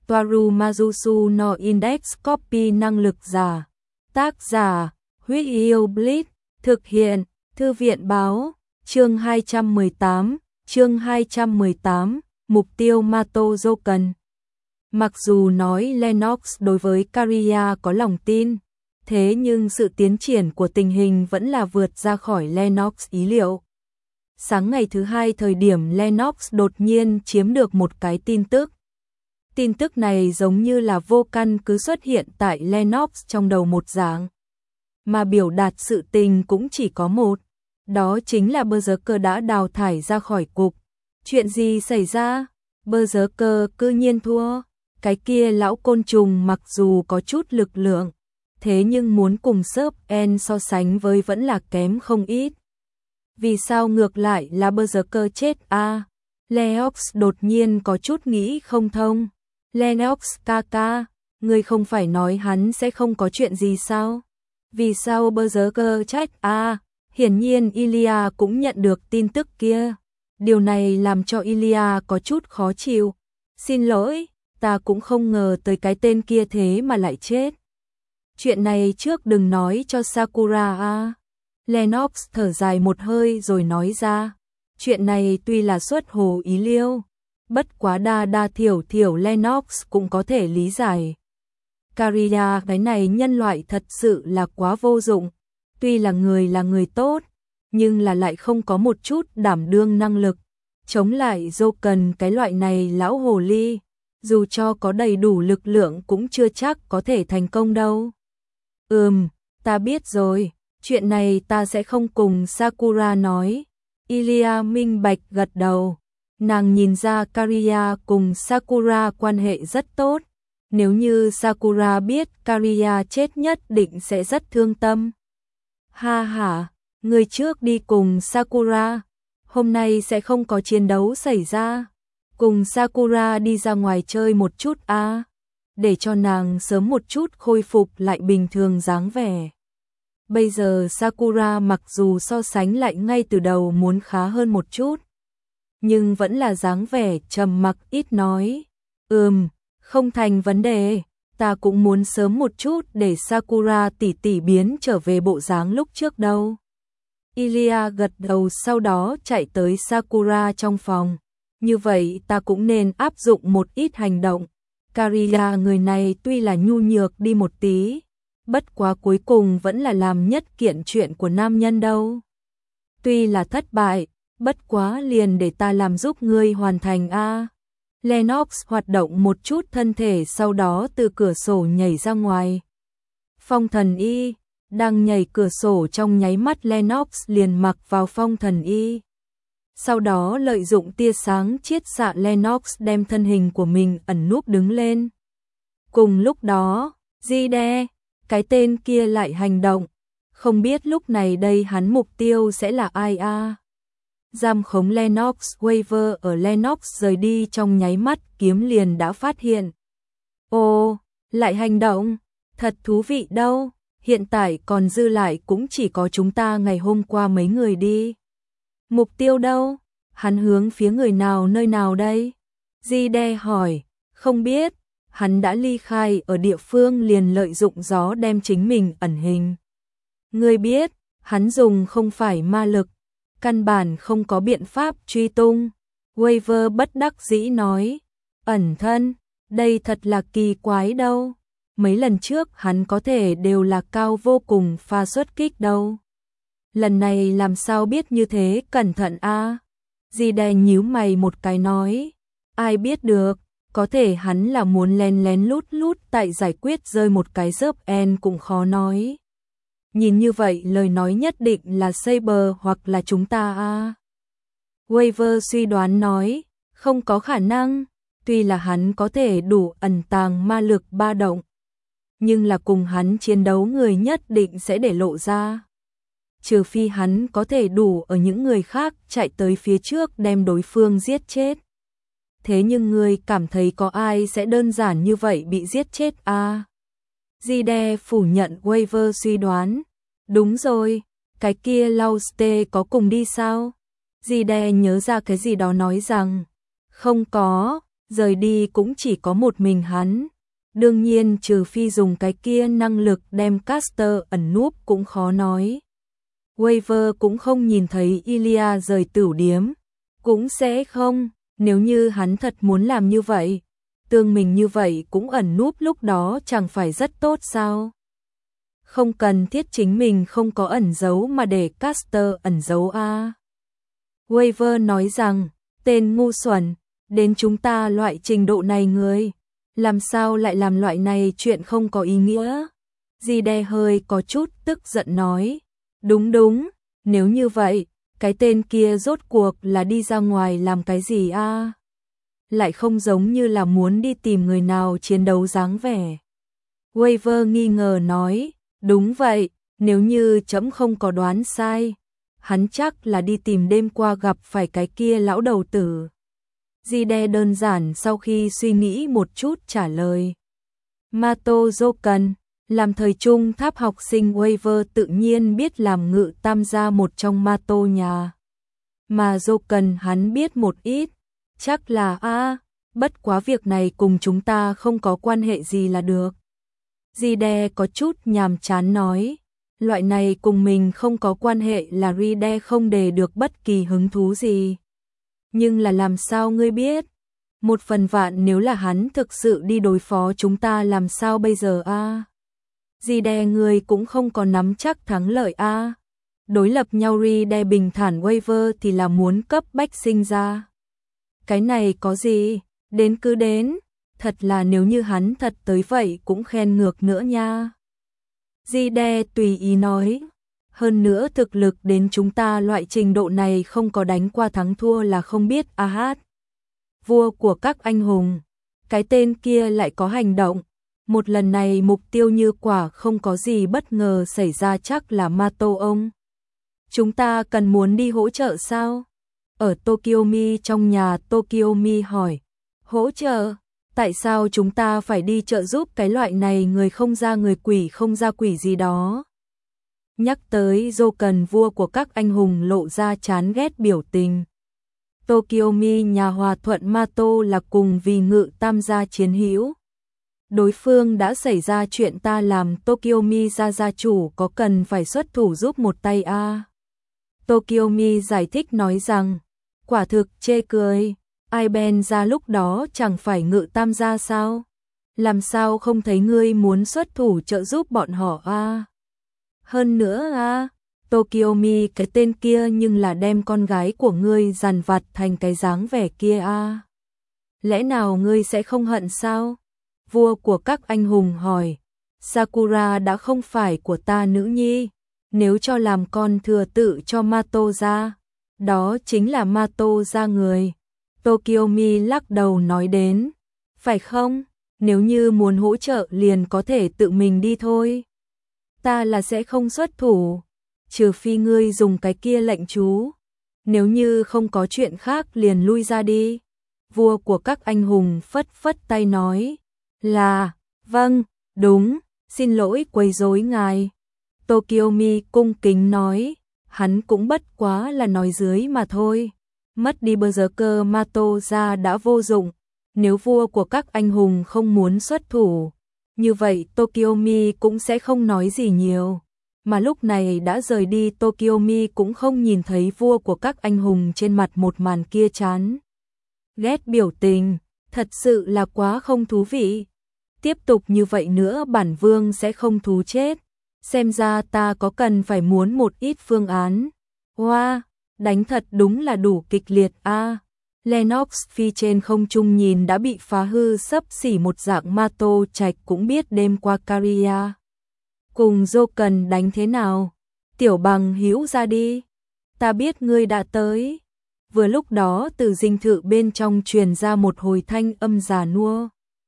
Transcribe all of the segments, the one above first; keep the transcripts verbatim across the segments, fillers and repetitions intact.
Toaru Majusu no Index Copy năng lực giả. Tác giả, Huyết Yêu Blitz, thực hiện, Thư viện báo, chương hai trăm mười tám, chương hai trăm mười tám, mục tiêu Mato Joken. Mặc dù nói Lennox đối với Kariya có lòng tin, thế nhưng sự tiến triển của tình hình vẫn là vượt ra khỏi Lennox ý liệu. Sáng ngày thứ hai thời điểm Lennox đột nhiên chiếm được một cái tin tức. Tin tức này giống như là vô căn cứ xuất hiện tại Lennox trong đầu một dạng. Mà biểu đạt sự tình cũng chỉ có một. Đó chính là Berserker đã đào thải ra khỏi cục. Chuyện gì xảy ra? Berserker cư nhiên thua. Cái kia lão côn trùng mặc dù có chút lực lượng, thế nhưng muốn cùng Serpent so sánh với vẫn là kém không ít. Vì sao ngược lại là Berserker chết a? À, Lennox đột nhiên có chút nghĩ không thông. Lennox ca ca, ngươi không phải nói hắn sẽ không có chuyện gì sao? Vì sao Berserker trách a? À, hiển nhiên Ilya cũng nhận được tin tức kia. Điều này làm cho Ilya có chút khó chịu. Xin lỗi, ta cũng không ngờ tới cái tên kia thế mà lại chết. Chuyện này trước đừng nói cho Sakura a. À. Lennox thở dài một hơi rồi nói ra. Chuyện này tuy là xuất hồ ý liêu, bất quá đa đa thiểu thiểu Lennox cũng có thể lý giải. Kariya cái này nhân loại thật sự là quá vô dụng. Tuy là người là người tốt, nhưng là lại không có một chút đảm đương năng lực. Chống lại Joken cái loại này lão hồ ly, dù cho có đầy đủ lực lượng cũng chưa chắc có thể thành công đâu. Ừm, ta biết rồi, chuyện này ta sẽ không cùng Sakura nói. Ilya minh bạch gật đầu. Nàng nhìn ra Kariya cùng Sakura quan hệ rất tốt. Nếu như Sakura biết Kariya chết nhất định sẽ rất thương tâm. Ha ha, người trước đi cùng Sakura. Hôm nay sẽ không có chiến đấu xảy ra. Cùng Sakura đi ra ngoài chơi một chút a, à, để cho nàng sớm một chút khôi phục lại bình thường dáng vẻ. Bây giờ Sakura mặc dù so sánh lại ngay từ đầu muốn khá hơn một chút, nhưng vẫn là dáng vẻ trầm mặc ít nói. Ừm, không thành vấn đề, ta cũng muốn sớm một chút để Sakura tỷ tỷ biến trở về bộ dáng lúc trước đâu. Ilya gật đầu sau đó chạy tới Sakura trong phòng. Như vậy ta cũng nên áp dụng một ít hành động. Kariya người này tuy là nhu nhược đi một tí, bất quá cuối cùng vẫn là làm nhất kiện chuyện của nam nhân đâu. Tuy là thất bại, bất quá liền để ta làm giúp ngươi hoàn thành a. À. Lennox hoạt động một chút thân thể sau đó từ cửa sổ nhảy ra ngoài. Phong thần y, đang nhảy cửa sổ trong nháy mắt Lennox liền mặc vào phong thần y. Sau đó lợi dụng tia sáng chiết xạ Lennox đem thân hình của mình ẩn núp đứng lên. Cùng lúc đó, Zide, cái tên kia lại hành động. Không biết lúc này đây hắn mục tiêu sẽ là ai a? À? Giam khống Lennox Waver ở Lennox rời đi trong nháy mắt kiếm liền đã phát hiện. Ồ, lại hành động, thật thú vị đâu, hiện tại còn dư lại cũng chỉ có chúng ta ngày hôm qua mấy người đi. Mục tiêu đâu? Hắn hướng phía người nào nơi nào đây? Zide hỏi, không biết, hắn đã ly khai ở địa phương liền lợi dụng gió đem chính mình ẩn hình. Ngươi biết, hắn dùng không phải ma lực, căn bản không có biện pháp truy tung. Waver bất đắc dĩ nói, ẩn thân, đây thật là kỳ quái đâu. Mấy lần trước hắn có thể đều là cao vô cùng pha xuất kích đâu. Lần này làm sao biết như thế cẩn thận a? À? Zide nhíu mày một cái nói, ai biết được, có thể hắn là muốn lén lén lút lút tại giải quyết rơi một cái Serpent cũng khó nói. Nhìn như vậy lời nói nhất định là Saber hoặc là chúng ta a. À? Waver suy đoán nói, không có khả năng, tuy là hắn có thể đủ ẩn tàng ma lực ba động, nhưng là cùng hắn chiến đấu người nhất định sẽ để lộ ra. Trừ phi hắn có thể đủ ở những người khác chạy tới phía trước đem đối phương giết chết. Thế nhưng người cảm thấy có ai sẽ đơn giản như vậy bị giết chết à? Zide phủ nhận Waver suy đoán. Đúng rồi, cái kia Lauste có cùng đi sao? Zide nhớ ra cái gì đó nói rằng, không có, rời đi cũng chỉ có một mình hắn. Đương nhiên trừ phi dùng cái kia năng lực đem Caster ẩn núp cũng khó nói. Waver cũng không nhìn thấy Ilya rời tửu điếm, cũng sẽ không, nếu như hắn thật muốn làm như vậy, tương mình như vậy cũng ẩn núp lúc đó chẳng phải rất tốt sao? Không cần thiết chính mình không có ẩn giấu mà để Caster ẩn giấu a. Waver nói rằng, tên ngu xuẩn, đến chúng ta loại trình độ này người, làm sao lại làm loại này chuyện không có ý nghĩa? Zide hơi có chút tức giận nói, đúng đúng, nếu như vậy, cái tên kia rốt cuộc là đi ra ngoài làm cái gì a? Lại không giống như là muốn đi tìm người nào chiến đấu dáng vẻ. Waver nghi ngờ nói, đúng vậy, nếu như trẫm không có đoán sai, hắn chắc là đi tìm đêm qua gặp phải cái kia lão đầu tử. Zide đơn giản sau khi suy nghĩ một chút trả lời. Mato Joken, làm thời trung tháp học sinh Waver tự nhiên biết làm ngự tam gia một trong Mato nhà. Mà Joken hắn biết một ít, chắc là a, bất quá việc này cùng chúng ta không có quan hệ gì là được. Zide có chút nhàm chán nói, loại này cùng mình không có quan hệ là Ride không đề được bất kỳ hứng thú gì. Nhưng là làm sao ngươi biết? Một phần vạn nếu là hắn thực sự đi đối phó chúng ta làm sao bây giờ a? Ride ngươi cũng không có nắm chắc thắng lợi a. Đối lập nhau Ride bình thản Waver thì là muốn cấp bách sinh ra. Cái này có gì, đến cứ đến, thật là nếu như hắn thật tới vậy cũng khen ngược nữa nha. Ride tùy ý nói, hơn nữa thực lực đến chúng ta loại trình độ này không có đánh qua thắng thua là không biết a hát. Vua của các anh hùng, cái tên kia lại có hành động, một lần này mục tiêu như quả không có gì bất ngờ xảy ra chắc là Mato ông. Chúng ta cần muốn đi hỗ trợ sao? Ở Tokyomi trong nhà Tokyomi hỏi, hỗ trợ? Tại sao chúng ta phải đi trợ giúp cái loại này người không ra người quỷ không ra quỷ gì đó? Nhắc tới Joken vua của các anh hùng lộ ra chán ghét biểu tình. Tokyomi nhà hòa thuận Mato là cùng vì ngự tam gia chiến hữu. Đối phương đã xảy ra chuyện ta làm Tokyomi gia gia chủ có cần phải xuất thủ giúp một tay a? À? Tokyomi giải thích nói rằng, quả thực chê cười, ai Ben ra lúc đó chẳng phải ngự tam gia sao? Làm sao không thấy ngươi muốn xuất thủ trợ giúp bọn họ a? À? Hơn nữa a, à, Tokyomi cái tên kia nhưng là đem con gái của ngươi dằn vặt thành cái dáng vẻ kia a. À? Lẽ nào ngươi sẽ không hận sao? Vua của các anh hùng hỏi, Sakura đã không phải của ta nữ nhi, nếu cho làm con thừa tự cho Mato ra, đó chính là Mato ra người. Tokyomi lắc đầu nói đến, phải không? Nếu như muốn hỗ trợ liền có thể tự mình đi thôi. Ta là sẽ không xuất thủ, trừ phi ngươi dùng cái kia lệnh chú. Nếu như không có chuyện khác liền lui ra đi. Vua của các anh hùng phất phất tay nói, là, vâng, đúng, xin lỗi quấy rối ngài. Tokyomi cung kính nói, hắn cũng bất quá là nói dưới mà thôi. Mất đi Berserker Mato ra đã vô dụng, nếu vua của các anh hùng không muốn xuất thủ, như vậy Tokyomi cũng sẽ không nói gì nhiều. Mà lúc này đã rời đi Tokyomi cũng không nhìn thấy vua của các anh hùng trên mặt một màn kia chán ghét biểu tình, thật sự là quá không thú vị. Tiếp tục như vậy nữa bản vương sẽ không thú chết. Xem ra ta có cần phải muốn một ít phương án. Hoa, wow, đánh thật đúng là đủ kịch liệt a. À, Lennox phi trên không trung nhìn đã bị phá hư sấp xỉ một dạng Mato Trạch cũng biết đêm qua Caria cùng Joken đánh thế nào. Tiểu bằng hữu ra đi, ta biết ngươi đã tới. Vừa lúc đó từ dinh thự bên trong truyền ra một hồi thanh âm già nua.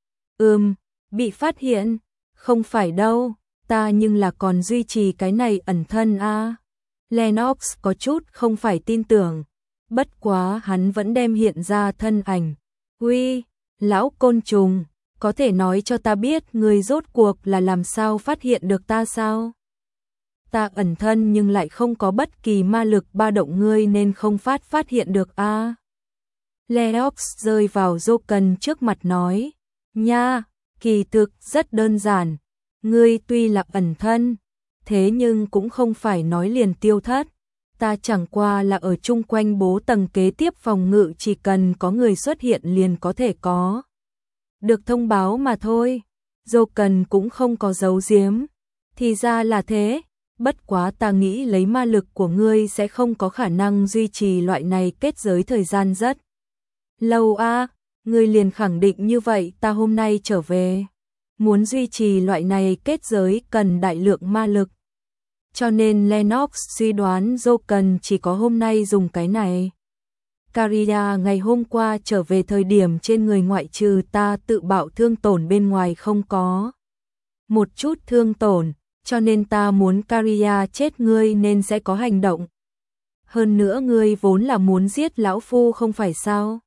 Ừm, bị phát hiện, không phải đâu, ta nhưng là còn duy trì cái này ẩn thân a. À. Lennox có chút không phải tin tưởng, bất quá hắn vẫn đem hiện ra thân ảnh. Uy, lão côn trùng, có thể nói cho ta biết người rốt cuộc là làm sao phát hiện được ta sao? Ta ẩn thân nhưng lại không có bất kỳ ma lực ba động ngươi nên không phát phát hiện được a. À. Lennox rơi vào Joken trước mặt nói, nha, kỳ thực rất đơn giản, ngươi tuy là ẩn thân, thế nhưng cũng không phải nói liền tiêu thất, ta chẳng qua là ở chung quanh bố tầng kế tiếp phòng ngự, chỉ cần có người xuất hiện liền có thể có được thông báo mà thôi. Joken cũng không có giấu giếm, thì ra là thế, bất quá ta nghĩ lấy ma lực của ngươi sẽ không có khả năng duy trì loại này kết giới thời gian rất lâu a. À, ngươi liền khẳng định như vậy? Ta hôm nay trở về, muốn duy trì loại này kết giới cần đại lượng ma lực, cho nên Lennox suy đoán Joken chỉ có hôm nay dùng cái này. Caria ngày hôm qua trở về thời điểm trên người ngoại trừ ta tự bạo thương tổn bên ngoài không có một chút thương tổn, cho nên ta muốn Caria chết ngươi nên sẽ có hành động. Hơn nữa ngươi vốn là muốn giết lão phu không phải sao?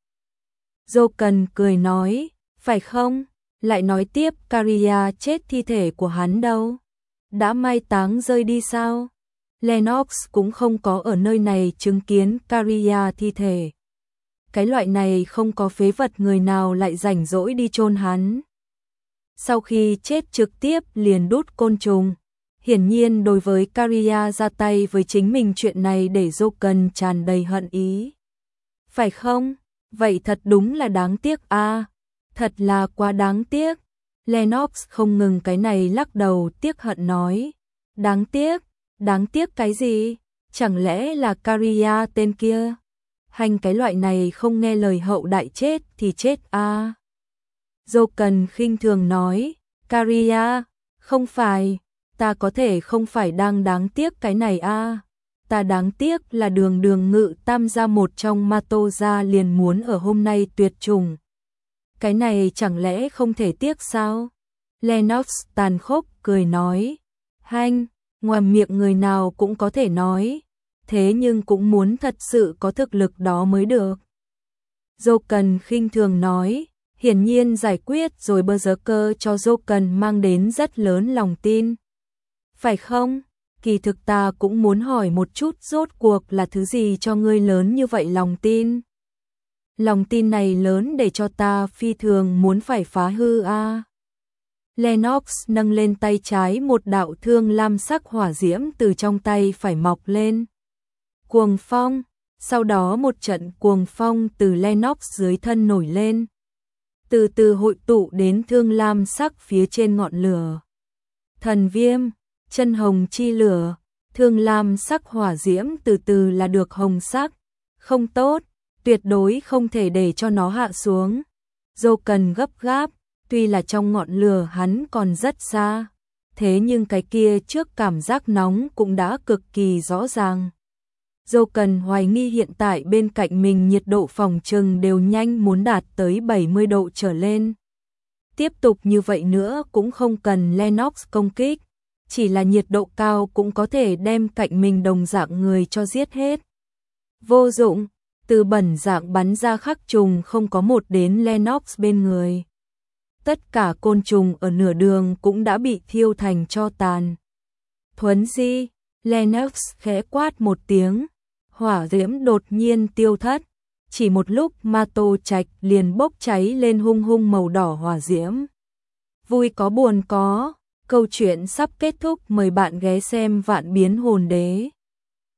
Joken cười nói, phải không? Lại nói tiếp, Caria chết, thi thể của hắn đâu? Đã mai táng rơi đi sao? Lennox cũng không có ở nơi này chứng kiến Caria thi thể. Cái loại này không có phế vật người nào lại rảnh rỗi đi chôn hắn. Sau khi chết trực tiếp liền đút côn trùng. Hiển nhiên đối với Caria ra tay với chính mình chuyện này để Joken tràn đầy hận ý. Phải không? Vậy thật đúng là đáng tiếc a, à, thật là quá đáng tiếc. Lennox không ngừng cái này lắc đầu tiếc hận nói. Đáng tiếc? Đáng tiếc cái gì? Chẳng lẽ là Caria tên kia? Hành cái loại này không nghe lời hậu đại chết thì chết a. À. Joken khinh thường nói, Caria, không phải, ta có thể không phải đang đáng tiếc cái này a. À. Ta đáng tiếc là đường đường ngự tam gia một trong Mato gia liền muốn ở hôm nay tuyệt chủng. Cái này chẳng lẽ không thể tiếc sao? Lennox tàn khốc cười nói, hanh, ngoài miệng người nào cũng có thể nói, thế nhưng cũng muốn thật sự có thực lực đó mới được. Joken khinh thường nói, hiển nhiên giải quyết rồi Berserker cho Joken mang đến rất lớn lòng tin. Phải không? Kỳ thực ta cũng muốn hỏi một chút rốt cuộc là thứ gì cho ngươi lớn như vậy lòng tin? Lòng tin này lớn để cho ta phi thường muốn phải phá hư a. À. Lennox nâng lên tay trái, một đạo thương lam sắc hỏa diễm từ trong tay phải mọc lên. Cuồng phong, sau đó một trận cuồng phong từ Lennox dưới thân nổi lên, từ từ hội tụ đến thương lam sắc phía trên ngọn lửa. Thần viêm, chân hồng chi lửa, thương lam sắc hỏa diễm từ từ là được hồng sắc, không tốt, tuyệt đối không thể để cho nó hạ xuống. Joken gấp gáp, tuy là trong ngọn lửa hắn còn rất xa, thế nhưng cái kia trước cảm giác nóng cũng đã cực kỳ rõ ràng. Joken hoài nghi hiện tại bên cạnh mình nhiệt độ phòng trừng đều nhanh muốn đạt tới bảy mươi độ trở lên. Tiếp tục như vậy nữa cũng không cần Lennox công kích, chỉ là nhiệt độ cao cũng có thể đem cạnh mình đồng dạng người cho giết hết. Vô dụng, từ bẩn dạng bắn ra khắc trùng không có một đến Lennox bên người. Tất cả côn trùng ở nửa đường cũng đã bị thiêu thành tro tàn. Thuấn di, Lennox khẽ quát một tiếng, hỏa diễm đột nhiên tiêu thất. Chỉ một lúc Mato Trạch liền bốc cháy lên hung hung màu đỏ hỏa diễm. Vui có buồn có, câu chuyện sắp kết thúc, mời bạn ghé xem Vạn Biến Hồn Đế.